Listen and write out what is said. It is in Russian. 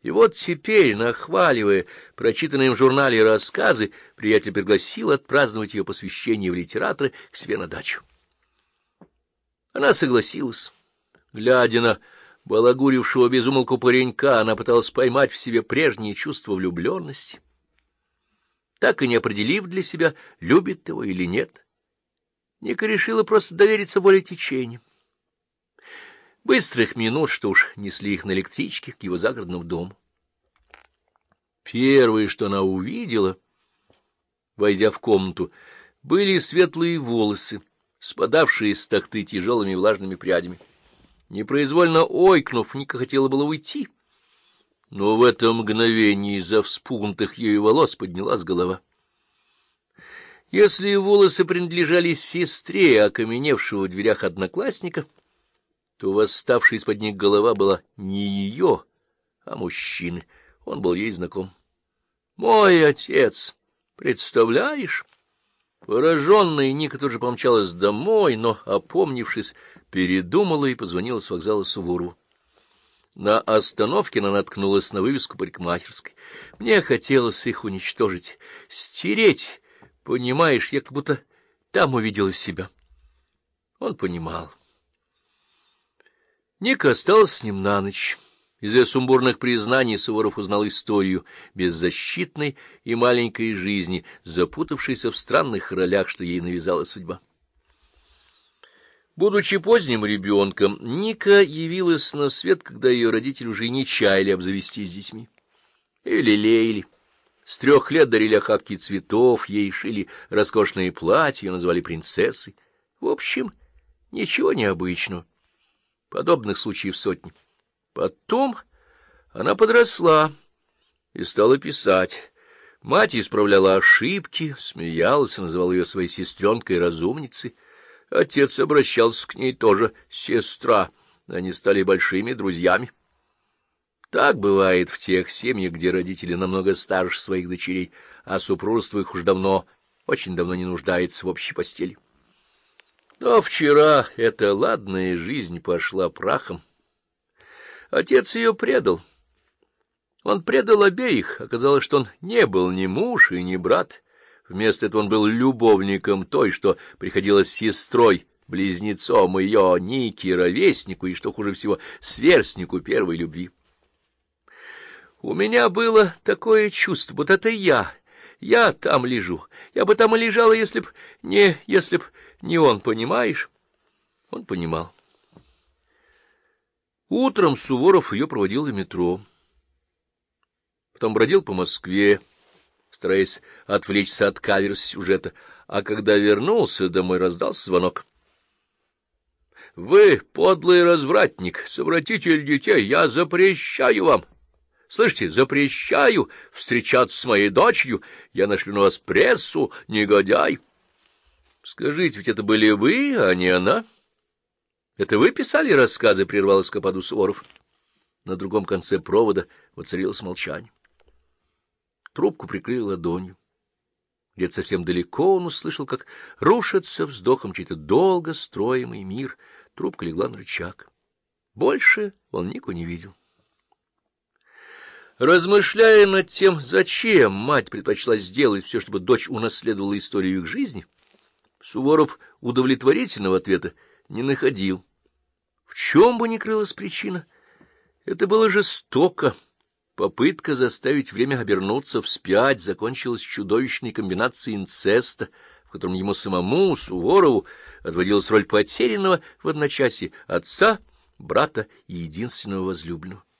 И вот теперь, нахваливая прочитанные в журнале рассказы, приятель пригласил отпраздновать ее посвящение в литераторы к себе на дачу. Она согласилась. Глядя на балагурившего без умолку паренька, она пыталась поймать в себе прежние чувства влюбленности, так и не определив для себя, любит его или нет. Ника решила просто довериться воле течения. Быстрых минут, что уж несли их на электричке к его загородному дому. Первое, что она увидела, войдя в комнату, были светлые волосы, спадавшие с тахты тяжелыми влажными прядями. Непроизвольно ойкнув, Ника хотела было уйти, но в это мгновение из-за вспугнутых ею волос поднялась голова. Если волосы принадлежали сестре окаменевшего в дверях одноклассника, то восставшая из-под них голова была не ее, а мужчины. Он был ей знаком. «Мой отец! Представляешь?» Пораженная Ника тут же помчалась домой, но, опомнившись, передумала и позвонила с вокзала Суворову. На остановке она наткнулась на вывеску парикмахерской. Мне хотелось их уничтожить, стереть. Понимаешь, я как будто там увидела себя. Он понимал. Ника осталась с ним на ночь. Из ее сумбурных признаний Суворов узнал историю беззащитной и маленькой жизни, запутавшейся в странных ролях, что ей навязала судьба. Будучи поздним ребенком, Ника явилась на свет, когда ее родители уже не чаяли обзавестись детьми. Ее лелеяли. С 3 лет дарили охапки цветов, ей шили роскошные платья, ее назвали принцессой. В общем, ничего необычного. Подобных случаев сотни. Потом она подросла и стала писать. Мать исправляла ошибки, смеялась и называла ее своей сестренкой-разумницей. Отец обращался к ней тоже «сестра». Они стали большими друзьями. Так бывает в тех семьях, где родители намного старше своих дочерей, а супружество их уж давно, очень давно не нуждается в общей постели. Но вчера эта ладная жизнь пошла прахом. Отец ее предал. Он предал обеих. Оказалось, что он не был ни муж и ни брат. Вместо этого он был любовником той, что приходилась сестрой, близнецом ее, Ники, ровеснику и, что хуже всего, сверстнику первой любви. У меня было такое чувство, будто это я там лежу. Я бы там и лежала, если б не он, понимаешь? Он понимал. Утром Суворов ее проводил в метро. Потом бродил по Москве, стараясь отвлечься от каверс-сюжета, а когда вернулся домой, раздался звонок. — Вы, подлый развратник, совратитель детей, я запрещаю вам. Слышите, запрещаю встречаться с моей дочерью, я нашлю на вас прессу, негодяй. — Скажите, ведь это были вы, а не она? — Это вы писали рассказы? — прервал эскападу Суворов. На другом конце провода воцарилось молчание. Трубку прикрыли ладонью. Где-то совсем далеко он услышал, как рушится вздохом чей-то долго строимый мир. Трубка легла на рычаг. Больше он Нику не видел. Размышляя над тем, зачем мать предпочла сделать все, чтобы дочь унаследовала историю их жизни, Суворов удовлетворительного ответа не находил. В чем бы ни крылась причина, это было жестоко. Попытка заставить время обернуться вспять закончилась чудовищной комбинацией инцеста, в котором ему самому, Суворову, отводилась роль потерянного в одночасье отца, брата и единственного возлюбленного.